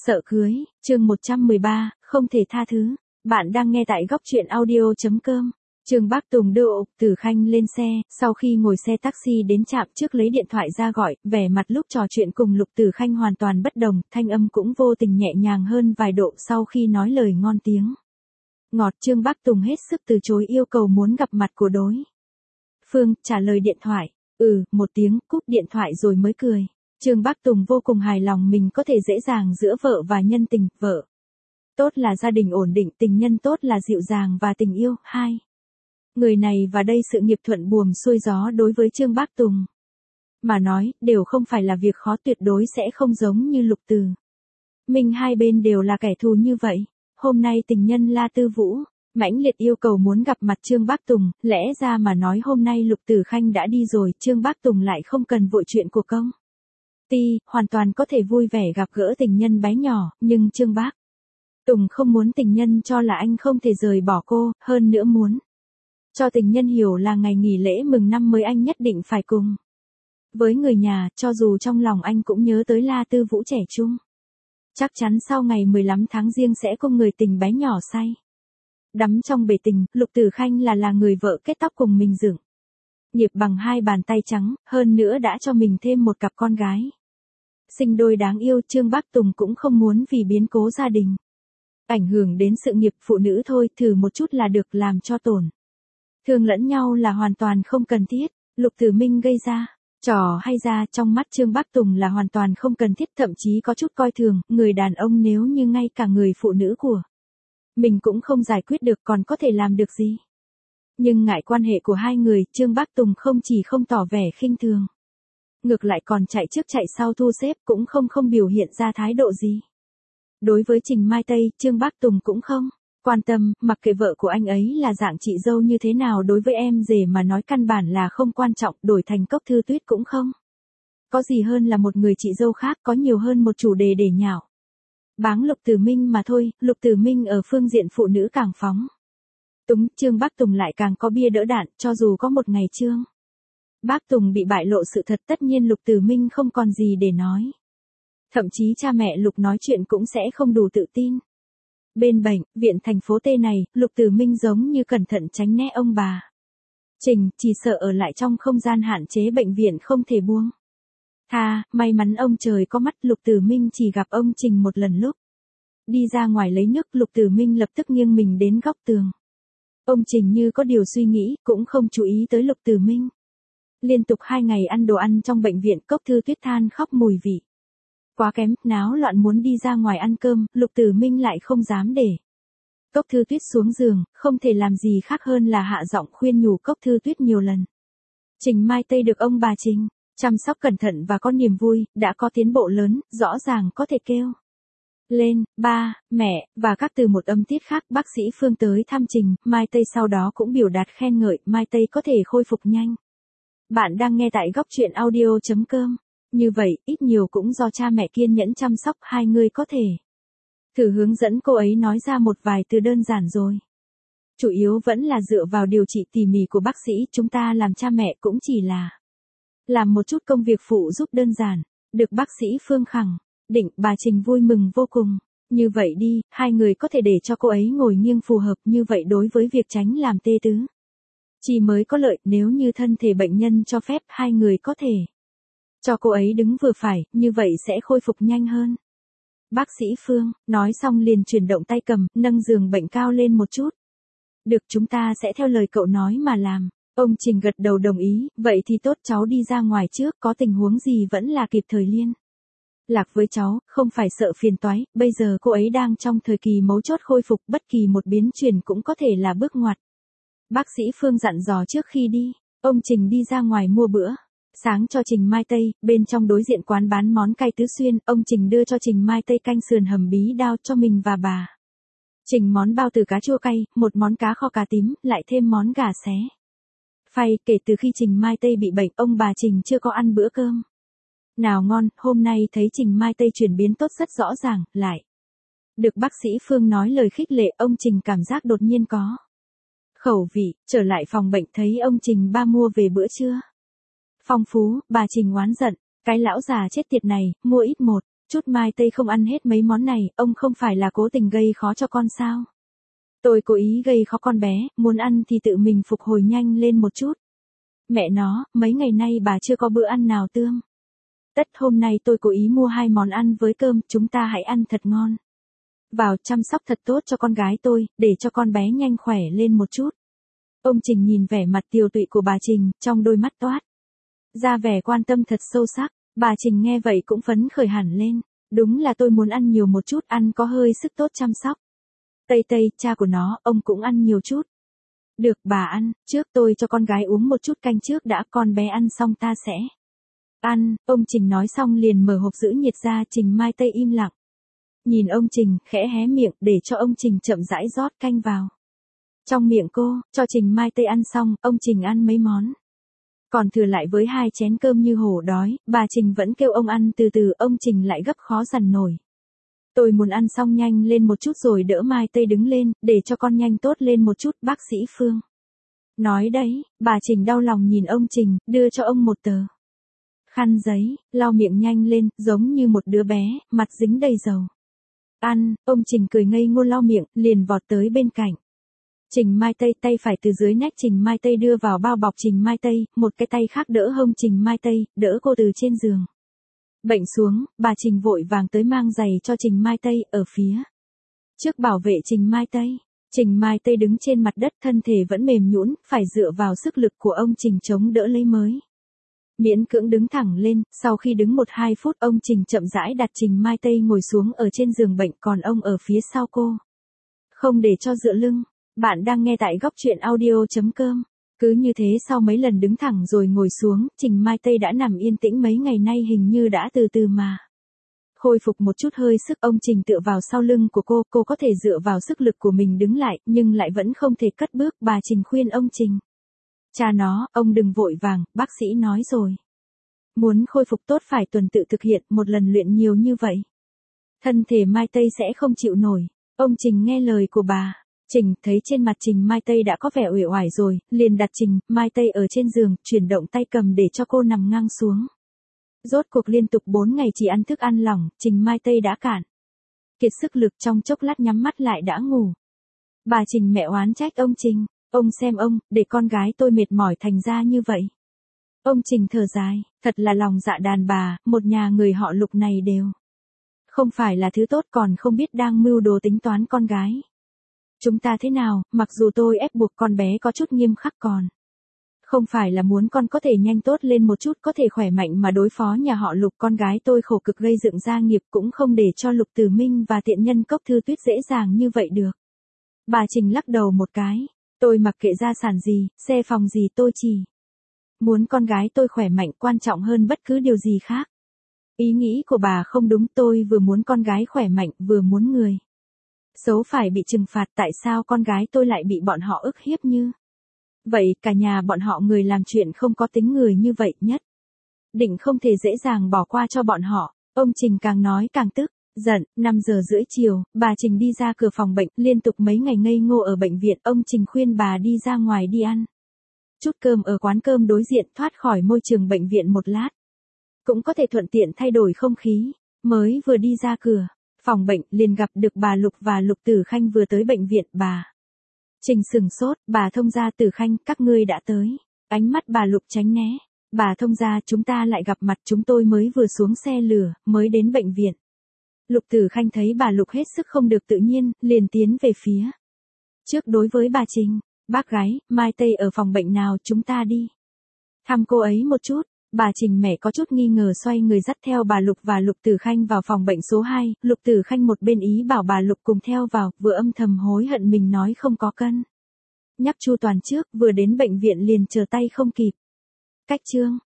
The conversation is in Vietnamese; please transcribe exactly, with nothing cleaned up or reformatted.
Sợ cưới, chương một trăm mười ba, không thể tha thứ. Bạn đang nghe tại góc truyện audio.com. Trương Bác Tùng đưa Ục Tử Khanh lên xe, sau khi ngồi xe taxi đến trạm trước lấy điện thoại ra gọi, vẻ mặt lúc trò chuyện cùng Lục Tử Khanh hoàn toàn bất đồng, thanh âm cũng vô tình nhẹ nhàng hơn vài độ sau khi nói lời ngon tiếng. Ngọt. Trương Bác Tùng hết sức từ chối yêu cầu muốn gặp mặt của đối phương, trả lời điện thoại, ừ, một tiếng, cúp điện thoại rồi mới cười. Trương Bác Tùng vô cùng hài lòng mình có thể dễ dàng giữa vợ và nhân tình, vợ tốt là gia đình ổn định, tình nhân tốt là dịu dàng và tình yêu, hai. Người này và đây sự nghiệp thuận buồm xuôi gió đối với Trương Bác Tùng mà nói, đều không phải là việc khó, tuyệt đối sẽ không giống như Lục Tử Minh hai bên đều là kẻ thù như vậy. Hôm nay tình nhân La Tư Vũ mãnh liệt yêu cầu muốn gặp mặt Trương Bác Tùng, lẽ ra mà nói hôm nay Lục Tử Khanh đã đi rồi, Trương Bác Tùng lại không cần vội chuyện của công ty, hoàn toàn có thể vui vẻ gặp gỡ tình nhân bé nhỏ, nhưng Trương Bác Tùng không muốn tình nhân cho là anh không thể rời bỏ cô, hơn nữa muốn cho tình nhân hiểu là ngày nghỉ lễ mừng năm mới anh nhất định phải cùng với người nhà, cho dù trong lòng anh cũng nhớ tới La Tư Vũ trẻ trung. Chắc chắn sau ngày mười lăm tháng Giêng sẽ cùng người tình bé nhỏ say đắm trong bể tình. Lục Tử Khanh là là người vợ kết tóc cùng mình dựng nghiệp bằng hai bàn tay trắng, hơn nữa đã cho mình thêm một cặp con gái sinh đôi đáng yêu. Trương Bác Tùng cũng không muốn vì biến cố gia đình ảnh hưởng đến sự nghiệp phụ nữ thôi, thử một chút là được, làm cho tổn thương lẫn nhau là hoàn toàn không cần thiết. Lục Tử Minh gây ra trò hay ra trong mắt Trương Bác Tùng là hoàn toàn không cần thiết, thậm chí có chút coi thường, người đàn ông nếu như ngay cả người phụ nữ của mình cũng không giải quyết được còn có thể làm được gì. Nhưng ngại quan hệ của hai người, Trương Bác Tùng không chỉ không tỏ vẻ khinh thường, ngược lại còn chạy trước chạy sau thu xếp, cũng không không biểu hiện ra thái độ gì. Đối với Trình Mai Tây, Trương Bác Tùng cũng không quan tâm, mặc kệ vợ của anh ấy là dạng chị dâu như thế nào, đối với em rể mà nói căn bản là không quan trọng, đổi thành Cốc Thư Tuyết cũng không có gì hơn là một người chị dâu khác, có nhiều hơn một chủ đề để nhạo báng Lục Tử Minh mà thôi. Lục Tử Minh ở phương diện phụ nữ càng phóng túng, Trương Bác Tùng lại càng có bia đỡ đạn, cho dù có một ngày Trương Bác Tùng bị bại lộ sự thật, tất nhiên Lục Tử Minh không còn gì để nói. Thậm chí cha mẹ Lục nói chuyện cũng sẽ không đủ tự tin. Bên bệnh viện thành phố T này, Lục Tử Minh giống như cẩn thận tránh né ông bà Trình, chỉ sợ ở lại trong không gian hạn chế bệnh viện không thể buông tha. May mắn ông trời có mắt, Lục Tử Minh chỉ gặp ông Trình một lần lúc đi ra ngoài lấy nước. Lục Tử Minh lập tức nghiêng mình đến góc tường. Ông Trình như có điều suy nghĩ, cũng không chú ý tới Lục Tử Minh. Liên tục hai ngày ăn đồ ăn trong bệnh viện, Cốc Thư Tuyết than khóc mùi vị quá kém, náo loạn muốn đi ra ngoài ăn cơm. Lục Tử Minh lại không dám để Cốc Thư Tuyết xuống giường, không thể làm gì khác hơn là hạ giọng khuyên nhủ Cốc Thư Tuyết nhiều lần. Trình Mai Tây được ông bà Trình chăm sóc cẩn thận và có niềm vui, đã có tiến bộ lớn, rõ ràng có thể kêu lên ba, mẹ, và các từ một âm tiết khác. Bác sĩ Phương tới thăm Trình Mai Tây sau đó cũng biểu đạt khen ngợi, Mai Tây có thể khôi phục nhanh. Bạn đang nghe tại góc truyện audio.com. Như vậy, ít nhiều cũng do cha mẹ kiên nhẫn chăm sóc, hai người có thể thử hướng dẫn cô ấy nói ra một vài từ đơn giản rồi. Chủ yếu vẫn là dựa vào điều trị tỉ mỉ của bác sĩ, chúng ta làm cha mẹ cũng chỉ là làm một chút công việc phụ giúp đơn giản. Được bác sĩ Phương khẳng định, bà Trình vui mừng vô cùng. Như vậy đi, hai người có thể để cho cô ấy ngồi nghiêng phù hợp, như vậy đối với việc tránh làm tê tứ chỉ mới có lợi. Nếu như thân thể bệnh nhân cho phép, hai người có thể cho cô ấy đứng vừa phải, như vậy sẽ khôi phục nhanh hơn. Bác sĩ Phương nói xong liền chuyển động tay cầm, nâng giường bệnh cao lên một chút. Được, chúng ta sẽ theo lời cậu nói mà làm. Ông Trình gật đầu đồng ý, vậy thì tốt, cháu đi ra ngoài trước, có tình huống gì vẫn là kịp thời liên lạc với cháu, không phải sợ phiền toái, bây giờ cô ấy đang trong thời kỳ mấu chốt khôi phục, bất kỳ một biến chuyển cũng có thể là bước ngoặt. Bác sĩ Phương dặn dò trước khi đi. Ông Trình đi ra ngoài mua bữa sáng cho Trình Mai Tây, bên trong đối diện quán bán món cay Tứ Xuyên, ông Trình đưa cho Trình Mai Tây canh sườn hầm bí đao cho mình và bà Trình món bao từ cá chua cay, một món cá kho cá tím, lại thêm món gà xé phay. Kể từ khi Trình Mai Tây bị bệnh, ông bà Trình chưa có ăn bữa cơm nào ngon. Hôm nay thấy Trình Mai Tây chuyển biến tốt rất rõ ràng, lại được bác sĩ Phương nói lời khích lệ, ông Trình cảm giác đột nhiên có khẩu vị. Trở lại phòng bệnh thấy ông Trình ba mua về bữa trưa phong phú, bà Trình oán giận, cái lão già chết tiệt này, mua ít một Chút mai tây không ăn hết mấy món này, ông không phải là cố tình gây khó cho con sao? Tôi cố ý gây khó con bé, muốn ăn thì tự mình phục hồi nhanh lên một chút. Mẹ nó, mấy ngày nay bà chưa có bữa ăn nào tươm. Tất hôm nay tôi cố ý mua hai món ăn với cơm, chúng ta hãy ăn thật ngon. Vào chăm sóc thật tốt cho con gái tôi, để cho con bé nhanh khỏe lên một chút. Ông Trình nhìn vẻ mặt tiều tụy của bà Trình, trong đôi mắt toát ra vẻ quan tâm thật sâu sắc. Bà Trình nghe vậy cũng phấn khởi hẳn lên. Đúng là tôi muốn ăn nhiều một chút, ăn có hơi sức tốt chăm sóc. Tây Tây, cha của nó, ông cũng ăn nhiều chút. Được, bà ăn, trước tôi cho con gái uống một chút canh trước đã, con bé ăn xong ta sẽ ăn. Ông Trình nói xong liền mở hộp giữ nhiệt ra. Trình Mai Tây im lặng nhìn ông Trình, khẽ hé miệng để cho ông Trình chậm rãi rót canh vào trong miệng cô. Cho Trình Mai Tây ăn xong, ông Trình ăn mấy món còn thừa lại với hai chén cơm như hổ đói. Bà Trình vẫn kêu ông ăn từ từ, ông Trình lại gấp khó dằn nổi. Tôi muốn ăn xong nhanh lên một chút rồi đỡ Mai Tây đứng lên, để cho con nhanh tốt lên một chút, bác sĩ Phương nói đấy. Bà Trình đau lòng nhìn ông Trình, đưa cho ông một tờ khăn giấy, lau miệng nhanh lên, giống như một đứa bé, mặt dính đầy dầu. Ăn, ông Trình cười ngây ngô lau miệng, liền vọt tới bên cạnh Trình Mai Tây, tay phải từ dưới nách Trình Mai Tây đưa vào bao bọc Trình Mai Tây, một cái tay khác đỡ hông Trình Mai Tây, đỡ cô từ trên giường bệnh xuống. Bà Trình vội vàng tới mang giày cho Trình Mai Tây, ở phía trước bảo vệ Trình Mai Tây. Trình Mai Tây đứng trên mặt đất, thân thể vẫn mềm nhũn, phải dựa vào sức lực của ông Trình chống đỡ lấy mới miễn cưỡng đứng thẳng lên. Sau khi đứng một hai phút, ông Trình chậm rãi đặt Trình Mai Tây ngồi xuống ở trên giường bệnh, còn ông ở phía sau cô, không để cho dựa lưng. Bạn đang nghe tại góc truyện audio chấm com. Cứ như thế sau mấy lần đứng thẳng rồi ngồi xuống, Trình Mai Tây đã nằm yên tĩnh mấy ngày nay, hình như đã từ từ mà khôi phục một chút hơi sức. Ông Trình tựa vào sau lưng của cô, cô có thể dựa vào sức lực của mình đứng lại, nhưng lại vẫn không thể cất bước. Bà Trình khuyên ông Trình. Cha nó, ông đừng vội vàng, bác sĩ nói rồi. Muốn khôi phục tốt phải tuần tự thực hiện, một lần luyện nhiều như vậy, thân thể Mai Tây sẽ không chịu nổi. Ông Trình nghe lời của bà Trình, thấy trên mặt Trình Mai Tây đã có vẻ uể oải rồi, liền đặt Trình Mai Tây ở trên giường, chuyển động tay cầm để cho cô nằm ngang xuống. Rốt cuộc liên tục bốn ngày chỉ ăn thức ăn lỏng, Trình Mai Tây đã cạn kiệt sức lực, trong chốc lát nhắm mắt lại đã ngủ. Bà Trình mẹ oán trách ông Trình, ông xem ông, để con gái tôi mệt mỏi thành ra như vậy. Ông Trình thở dài, thật là lòng dạ đàn bà, một nhà người họ Lục này đều không phải là thứ tốt, còn không biết đang mưu đồ tính toán con gái chúng ta thế nào. Mặc dù tôi ép buộc con bé có chút nghiêm khắc, còn không phải là muốn con có thể nhanh tốt lên một chút, có thể khỏe mạnh mà đối phó nhà họ Lục. Con gái tôi khổ cực gây dựng gia nghiệp, cũng không để cho Lục Tử Minh và tiện nhân Cốc Thư Tuyết dễ dàng như vậy được. Bà Trình lắc đầu một cái, tôi mặc kệ gia sản gì, xe phòng gì, tôi chỉ muốn con gái tôi khỏe mạnh quan trọng hơn bất cứ điều gì khác. Ý nghĩ của bà không đúng, tôi vừa muốn con gái khỏe mạnh, vừa muốn người xấu phải bị trừng phạt. Tại sao con gái tôi lại bị bọn họ ức hiếp như vậy? Cả nhà bọn họ người làm chuyện không có tính người như vậy, nhất định không thể dễ dàng bỏ qua cho bọn họ. Ông Trình càng nói càng tức giận. Năm giờ rưỡi chiều, bà Trình đi ra cửa phòng bệnh, liên tục mấy ngày ngây ngô ở bệnh viện. Ông Trình khuyên bà đi ra ngoài đi ăn chút cơm ở quán cơm đối diện, thoát khỏi môi trường bệnh viện một lát, cũng có thể thuận tiện thay đổi không khí. Mới vừa đi ra cửa phòng bệnh, liền gặp được bà Lục và Lục Tử Khanh vừa tới bệnh viện. Bà Trình sừng sốt, bà thông gia, Tử Khanh, các ngươi đã tới. Ánh mắt bà Lục tránh né. Bà thông gia, chúng ta lại gặp mặt, chúng tôi mới vừa xuống xe lửa, mới đến bệnh viện. Lục Tử Khanh thấy bà Lục hết sức không được tự nhiên, liền tiến về phía trước đối với bà Trình. Bác gái, Mai Tây ở phòng bệnh nào, chúng ta đi thăm cô ấy một chút. Bà Trình mẹ có chút nghi ngờ xoay người dắt theo bà Lục và Lục Tử Khanh vào phòng bệnh số hai. Lục Tử Khanh một bên ý bảo bà Lục cùng theo vào, vừa âm thầm hối hận mình nói không có cân nhắc chu toàn trước, vừa đến bệnh viện liền chờ tay không kịp. Cách chương